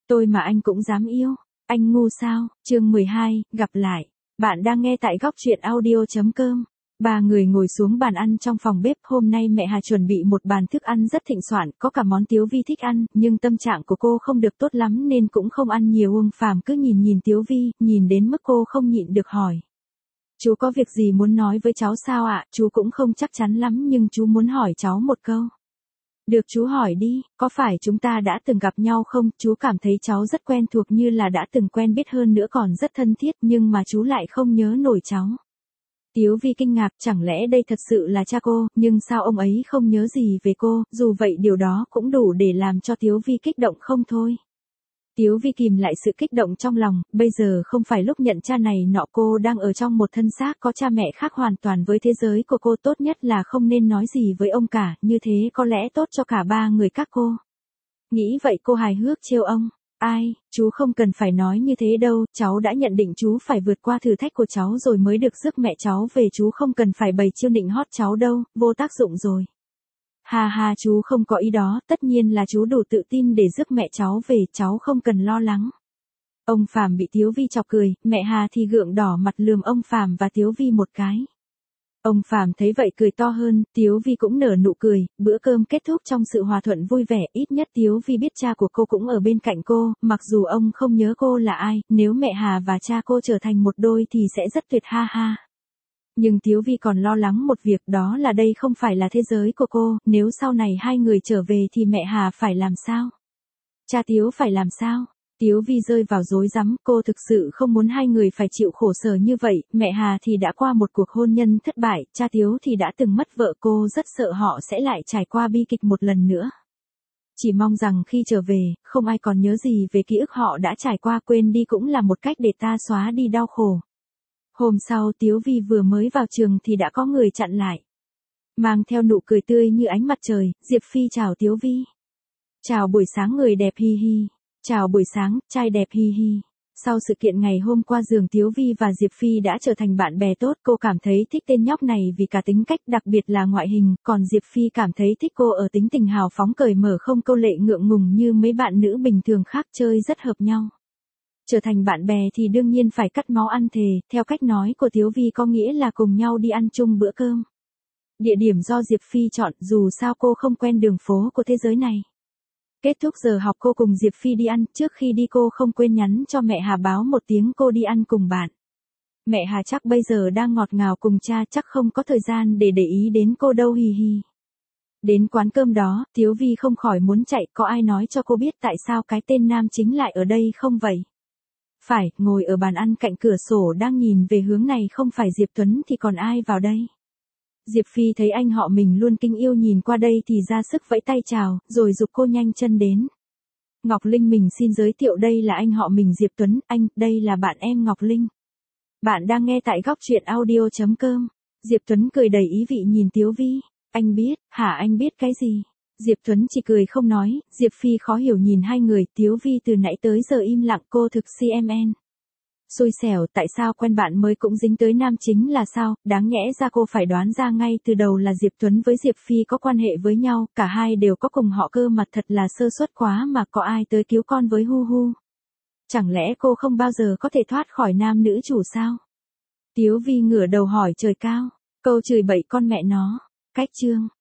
Tôi mà anh cũng dám yêu. Anh ngu sao? Chương 12, gặp lại. Bạn đang nghe tại góc truyện audio.com. Ba người ngồi xuống bàn ăn trong phòng bếp. Hôm nay mẹ Hà chuẩn bị một bàn thức ăn rất thịnh soạn, có cả món Tiếu Vi thích ăn, nhưng tâm trạng của cô không được tốt lắm nên cũng không ăn nhiều. Uông Phàm cứ nhìn Tiếu Vi, nhìn đến mức cô không nhịn được hỏi. Chú có việc gì muốn nói với cháu sao ạ? Chú cũng không chắc chắn lắm nhưng chú muốn hỏi cháu một câu. Được, chú hỏi đi, có phải chúng ta đã từng gặp nhau không? Chú cảm thấy cháu rất quen thuộc, như là đã từng quen biết, hơn nữa còn rất thân thiết, nhưng mà chú lại không nhớ nổi cháu. Tiếu Vi kinh ngạc, chẳng lẽ đây thật sự là cha cô, nhưng sao ông ấy không nhớ gì về cô? Dù vậy điều đó cũng đủ để làm cho Tiếu Vi kích động không thôi. Tiếu Vi kìm lại sự kích động trong lòng, bây giờ không phải lúc nhận cha này nọ, cô đang ở trong một thân xác có cha mẹ khác hoàn toàn với thế giới của cô, tốt nhất là không nên nói gì với ông cả, như thế có lẽ tốt cho cả ba người các cô. Nghĩ vậy cô hài hước trêu ông. Ai, chú không cần phải nói như thế đâu, cháu đã nhận định chú phải vượt qua thử thách của cháu rồi mới được rước mẹ cháu về, chú không cần phải bày chiêu nịnh hót cháu đâu, vô tác dụng rồi. Ha ha, chú không có ý đó, tất nhiên là chú đủ tự tin để rước mẹ cháu về, cháu không cần lo lắng. Ông Phàm bị Tiếu Vi chọc cười, mẹ Hà thì gượng đỏ mặt lườm ông Phàm và Tiếu Vi một cái. Ông Phàm thấy vậy cười to hơn, Tiếu Vi cũng nở nụ cười, bữa cơm kết thúc trong sự hòa thuận vui vẻ, ít nhất Tiếu Vi biết cha của cô cũng ở bên cạnh cô, mặc dù ông không nhớ cô là ai, nếu mẹ Hà và cha cô trở thành một đôi thì sẽ rất tuyệt, ha ha. Nhưng Tiếu Vi còn lo lắng một việc, đó là đây không phải là thế giới của cô, nếu sau này hai người trở về thì mẹ Hà phải làm sao? Cha Tiếu phải làm sao? Tiếu Vi rơi vào rối rắm, cô thực sự không muốn hai người phải chịu khổ sở như vậy, mẹ Hà thì đã qua một cuộc hôn nhân thất bại, cha Tiếu thì đã từng mất vợ, cô rất sợ họ sẽ lại trải qua bi kịch một lần nữa. Chỉ mong rằng khi trở về, không ai còn nhớ gì về ký ức họ đã trải qua, quên đi cũng là một cách để ta xóa đi đau khổ. Hôm sau Tiếu Vi vừa mới vào trường thì đã có người chặn lại. Mang theo nụ cười tươi như ánh mặt trời, Diệp Phi chào Tiếu Vi. Chào buổi sáng người đẹp, hi hi. Chào buổi sáng, trai đẹp, hi hi. Sau sự kiện ngày hôm qua, giường Tiếu Vi và Diệp Phi đã trở thành bạn bè tốt, cô cảm thấy thích tên nhóc này vì cả tính cách, đặc biệt là ngoại hình, còn Diệp Phi cảm thấy thích cô ở tính tình hào phóng cởi mở, không câu lệ ngượng ngùng như mấy bạn nữ bình thường khác, chơi rất hợp nhau. Trở thành bạn bè thì đương nhiên phải cắt máu ăn thề, theo cách nói của Tiếu Vi có nghĩa là cùng nhau đi ăn chung bữa cơm. Địa điểm do Diệp Phi chọn, dù sao cô không quen đường phố của thế giới này. Kết thúc giờ học cô cùng Diệp Phi đi ăn, trước khi đi cô không quên nhắn cho mẹ Hà báo một tiếng cô đi ăn cùng bạn. Mẹ Hà chắc bây giờ đang ngọt ngào cùng cha, chắc không có thời gian để ý đến cô đâu, hi hi. Đến quán cơm đó, Tiếu Vi không khỏi muốn chạy, có ai nói cho cô biết tại sao cái tên nam chính lại ở đây không vậy? Phải, ngồi ở bàn ăn cạnh cửa sổ đang nhìn về hướng này không phải Diệp Tuấn thì còn ai vào đây? Diệp Phi thấy anh họ mình luôn kính yêu nhìn qua đây thì ra sức vẫy tay chào, rồi giục cô nhanh chân đến. Ngọc Linh, mình xin giới thiệu đây là anh họ mình Diệp Tuấn, anh, đây là bạn em Ngọc Linh. Bạn đang nghe tại góc truyện audio.com. Diệp Tuấn cười đầy ý vị nhìn Tiếu Vi. Anh biết, hả, anh biết cái gì? Diệp Tuấn chỉ cười không nói, Diệp Phi khó hiểu nhìn hai người, Tiếu Vi từ nãy tới giờ im lặng, cô thực CMN. Xui xẻo, tại sao quen bạn mới cũng dính tới nam chính là sao, đáng nhẽ ra cô phải đoán ra ngay từ đầu là Diệp Tuấn với Diệp Phi có quan hệ với nhau, cả hai đều có cùng họ cơ mà, thật là sơ suất quá mà, có ai tới cứu con với hu hu. Chẳng lẽ cô không bao giờ có thể thoát khỏi nam nữ chủ sao? Tiếu Vi ngửa đầu hỏi trời cao, câu chửi bậy con mẹ nó. Cách chương.